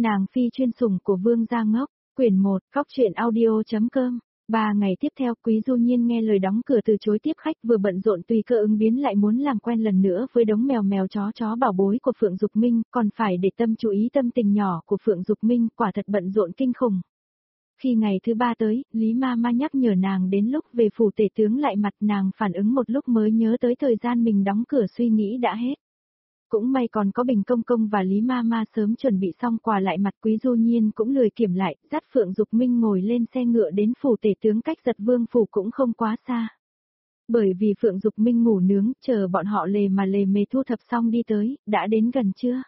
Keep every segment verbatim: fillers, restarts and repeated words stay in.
Nàng phi chuyên sủng của Vương gia ngốc, quyển một, Cóc truyện audio.com. Ba ngày tiếp theo Quý Du Nhiên nghe lời đóng cửa từ chối tiếp khách, vừa bận rộn tùy cơ ứng biến lại muốn làm quen lần nữa với đống mèo mèo chó chó bảo bối của Phượng Dục Minh, còn phải để tâm chú ý tâm tình nhỏ của Phượng Dục Minh, quả thật bận rộn kinh khủng. Khi ngày thứ ba tới, Lý Ma Ma nhắc nhở nàng đến lúc về phủ tể tướng lại mặt, nàng phản ứng một lúc mới nhớ tới thời gian mình đóng cửa suy nghĩ đã hết. Cũng may còn có Bình Công Công và Lý Ma Ma sớm chuẩn bị xong quà lại mặt. Quý Du Nhiên cũng lười kiểm lại, dắt Phượng Dục Minh ngồi lên xe ngựa đến phủ tể tướng, cách Giật Vương phủ cũng không quá xa. Bởi vì Phượng Dục Minh ngủ nướng, chờ bọn họ lề mà lề mề thu thập xong đi tới, đã đến gần trưa.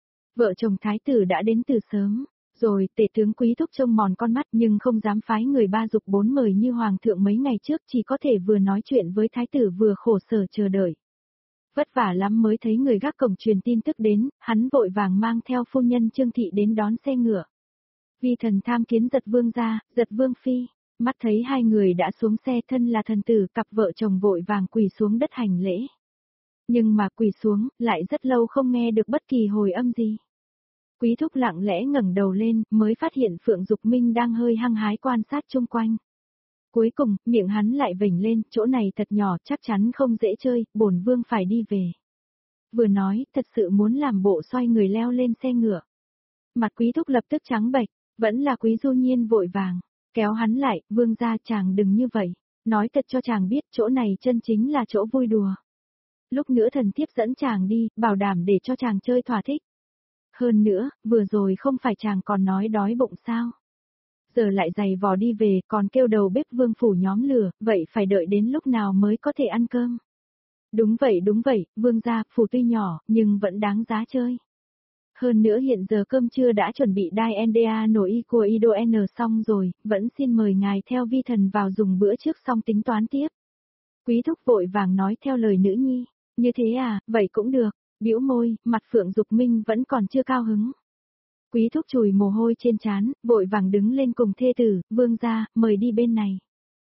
Vợ chồng thái tử đã đến từ sớm, rồi tể tướng Quý Thúc trông mòn con mắt nhưng không dám phái người ba dục bốn mời như hoàng thượng mấy ngày trước, chỉ có thể vừa nói chuyện với thái tử vừa khổ sở chờ đợi. Vất vả lắm mới thấy người gác cổng truyền tin tức đến, hắn vội vàng mang theo phu nhân Trương Thị đến đón xe ngựa. Vi thần tham kiến Giật Vương gia, Giật Vương phi, mắt thấy hai người đã xuống xe, thân là thần tử, cặp vợ chồng vội vàng quỳ xuống đất hành lễ. Nhưng mà quỳ xuống, lại rất lâu không nghe được bất kỳ hồi âm gì. Quý Thúc lặng lẽ ngẩng đầu lên, mới phát hiện Phượng Dục Minh đang hơi hăng hái quan sát chung quanh. Cuối cùng, miệng hắn lại vểnh lên, chỗ này thật nhỏ, chắc chắn không dễ chơi, bổn vương phải đi về. Vừa nói, thật sự muốn làm bộ xoay người leo lên xe ngựa. Mặt Quý Thúc lập tức trắng bệch, vẫn là Quý Du Nhiên vội vàng, kéo hắn lại, vương gia chàng đừng như vậy, nói thật cho chàng biết chỗ này chân chính là chỗ vui đùa. Lúc nữa thần thiếp dẫn chàng đi, bảo đảm để cho chàng chơi thỏa thích. Hơn nữa, vừa rồi không phải chàng còn nói đói bụng sao? Giờ lại giày vò đi về, còn kêu đầu bếp vương phủ nhóm lửa, vậy phải đợi đến lúc nào mới có thể ăn cơm? Đúng vậy đúng vậy, vương gia, phủ tuy nhỏ, nhưng vẫn đáng giá chơi. Hơn nữa hiện giờ cơm trưa đã chuẩn bị đai en đê a nổi y của Ido N xong rồi, vẫn xin mời ngài theo vi thần vào dùng bữa trước xong tính toán tiếp. Quý Thúc vội vàng nói theo lời nữ nhi, như thế à, vậy cũng được, bĩu môi, mặt Phượng Dục Minh vẫn còn chưa cao hứng. Quý Thúc chùi mồ hôi trên trán, vội vàng đứng lên cùng thê tử, vương gia, mời đi bên này.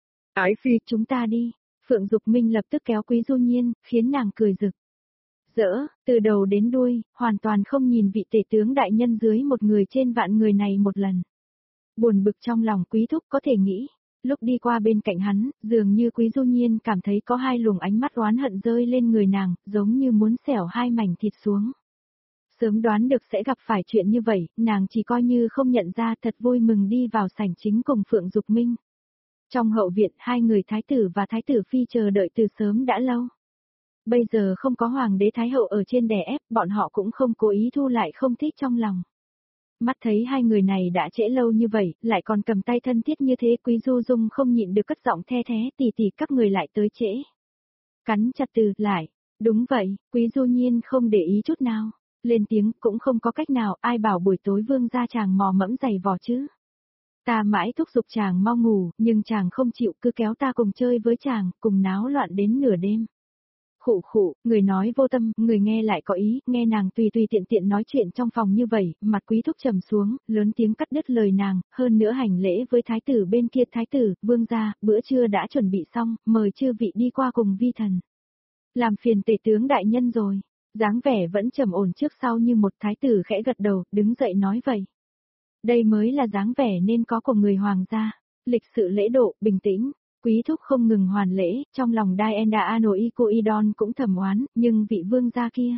Ái phi, chúng ta đi. Phượng Dục Minh lập tức kéo Quý Du Nhiên, khiến nàng cười rực rỡ, từ đầu đến đuôi, hoàn toàn không nhìn vị tể tướng đại nhân dưới một người trên vạn người này một lần. Buồn bực trong lòng Quý Thúc có thể nghĩ, lúc đi qua bên cạnh hắn, dường như Quý Du Nhiên cảm thấy có hai luồng ánh mắt oán hận rơi lên người nàng, giống như muốn xẻo hai mảnh thịt xuống. Sớm đoán được sẽ gặp phải chuyện như vậy, nàng chỉ coi như không nhận ra, thật vui mừng đi vào sảnh chính cùng Phượng Dục Minh. Trong hậu viện, hai người thái tử và thái tử phi chờ đợi từ sớm đã lâu. Bây giờ không có hoàng đế thái hậu ở trên đè ép, bọn họ cũng không cố ý thu lại không thích trong lòng. Mắt thấy hai người này đã trễ lâu như vậy, lại còn cầm tay thân thiết như thế, Quý Du Dung không nhịn được cất giọng the thé, tỉ tỉ các người lại tới trễ. Cắn chặt từ, lại, đúng vậy, Quý Du Nhiên không để ý chút nào. Lên tiếng, cũng không có cách nào, ai bảo buổi tối vương gia chàng mò mẫm giày vò chứ. Ta mãi thúc giục chàng mau ngủ, nhưng chàng không chịu, cứ kéo ta cùng chơi với chàng, cùng náo loạn đến nửa đêm. Khụ khụ, người nói vô tâm, người nghe lại có ý, nghe nàng tùy tùy tiện tiện nói chuyện trong phòng như vậy, mặt Quý Thúc trầm xuống, lớn tiếng cắt đứt lời nàng, hơn nữa hành lễ với thái tử bên kia, thái tử, vương gia, bữa trưa đã chuẩn bị xong, mời chư vị đi qua cùng vi thần. Làm phiền tể tướng đại nhân rồi. Dáng vẻ vẫn trầm ổn trước sau như một thái tử khẽ gật đầu, đứng dậy nói vậy. Đây mới là dáng vẻ nên có của người hoàng gia, lịch sự lễ độ, bình tĩnh, Quý Thúc không ngừng hoàn lễ, trong lòng Diana Anoiko Idon cũng thầm oán, nhưng vị vương gia kia.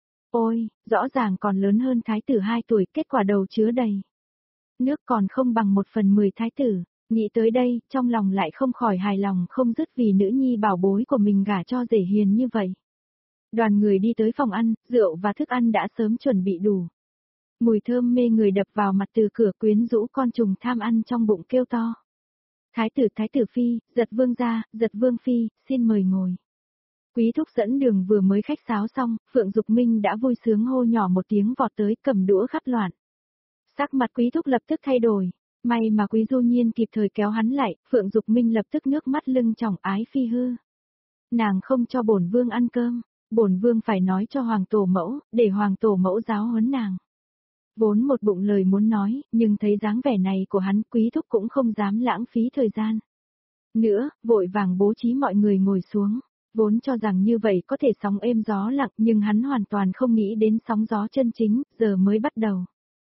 Ôi, rõ ràng còn lớn hơn thái tử hai tuổi, kết quả đầu chứa đầy. Nước còn không bằng một phần mười thái tử, nghĩ tới đây, trong lòng lại không khỏi hài lòng không dứt vì nữ nhi bảo bối của mình gả cho rể hiền như vậy. Đoàn người đi tới phòng ăn, rượu và thức ăn đã sớm chuẩn bị đủ. Mùi thơm mê người đập vào mặt từ cửa, quyến rũ con trùng tham ăn trong bụng kêu to. Thái tử thái tử phi, Giật Vương gia, Giật Vương phi, xin mời ngồi. Quý Thúc dẫn đường vừa mới khách sáo xong, Phượng Dục Minh đã vui sướng hô nhỏ một tiếng vọt tới, cầm đũa khắp loạn. Sắc mặt Quý Thúc lập tức thay đổi, may mà Quý Du Nhiên kịp thời kéo hắn lại, Phượng Dục Minh lập tức nước mắt lưng tròng, ái phi hư. Nàng không cho bổn vương ăn cơm. Bổn vương phải nói cho hoàng tổ mẫu, để hoàng tổ mẫu giáo huấn nàng. Vốn một bụng lời muốn nói, nhưng thấy dáng vẻ này của hắn, Quý Thúc cũng không dám lãng phí thời gian. Nữa, vội vàng bố trí mọi người ngồi xuống, vốn cho rằng như vậy có thể sóng êm gió lặng, nhưng hắn hoàn toàn không nghĩ đến sóng gió chân chính, giờ mới bắt đầu.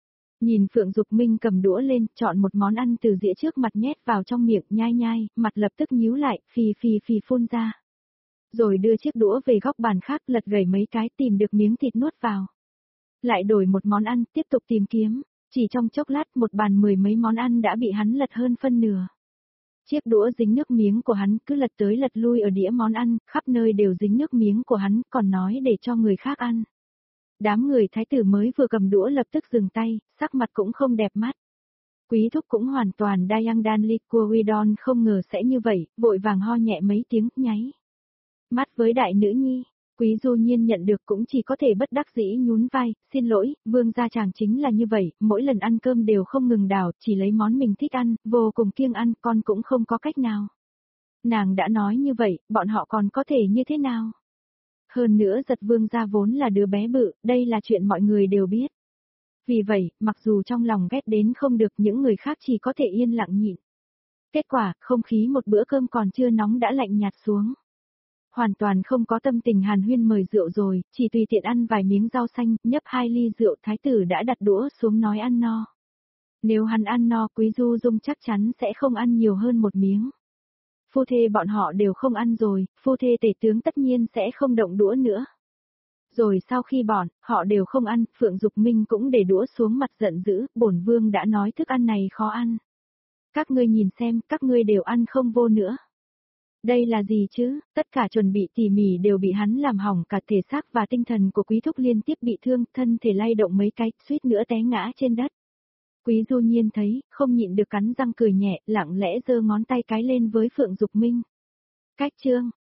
Nhìn Phượng Dục Minh cầm đũa lên, chọn một món ăn từ dĩa trước mặt nhét vào trong miệng, nhai nhai, mặt lập tức nhíu lại, phì phì phì phun ra. Rồi đưa chiếc đũa về góc bàn khác, lật gẩy mấy cái, tìm được miếng thịt nuốt vào. Lại đổi một món ăn, tiếp tục tìm kiếm, chỉ trong chốc lát một bàn mười mấy món ăn đã bị hắn lật hơn phân nửa. Chiếc đũa dính nước miếng của hắn, cứ lật tới lật lui ở đĩa món ăn, khắp nơi đều dính nước miếng của hắn, còn nói để cho người khác ăn. Đám người thái tử mới vừa cầm đũa lập tức dừng tay, sắc mặt cũng không đẹp mắt. Quý thúc cũng hoàn toàn Dayang Danli Kuridon không ngờ sẽ như vậy, vội vàng ho nhẹ mấy tiếng, nháy mắt với đại nữ nhi. Quý Du Nhiên nhận được cũng chỉ có thể bất đắc dĩ nhún vai, xin lỗi, vương gia chàng chính là như vậy, mỗi lần ăn cơm đều không ngừng đảo, chỉ lấy món mình thích ăn, vô cùng kiêng ăn, con cũng không có cách nào. Nàng đã nói như vậy, bọn họ còn có thể như thế nào? Hơn nữa Giật vương gia vốn là đứa bé bự, đây là chuyện mọi người đều biết. Vì vậy, mặc dù trong lòng ghét đến không được, những người khác chỉ có thể yên lặng nhịn. Kết quả, không khí một bữa cơm còn chưa nóng đã lạnh nhạt xuống. Hoàn toàn không có tâm tình hàn huyên mời rượu rồi, chỉ tùy tiện ăn vài miếng rau xanh, nhấp hai ly rượu, thái tử đã đặt đũa xuống nói ăn no. Nếu hắn ăn no, Quý Du Dung chắc chắn sẽ không ăn nhiều hơn một miếng. Phu thê bọn họ đều không ăn rồi, phu thê tể tướng tất nhiên sẽ không động đũa nữa. Rồi sau khi bọn, họ đều không ăn, Phượng Dục Minh cũng để đũa xuống mặt giận dữ, bổn vương đã nói thức ăn này khó ăn. Các ngươi nhìn xem, các ngươi đều ăn không vô nữa. Đây là gì chứ, tất cả chuẩn bị tỉ mỉ đều bị hắn làm hỏng, cả thể xác và tinh thần của Quý thúc liên tiếp bị thương, thân thể lay động mấy cái, suýt nữa té ngã trên đất. Quý Du Nhiên thấy, không nhịn được cắn răng cười nhẹ, lặng lẽ giơ ngón tay cái lên với Phượng Dục Minh. Cách chương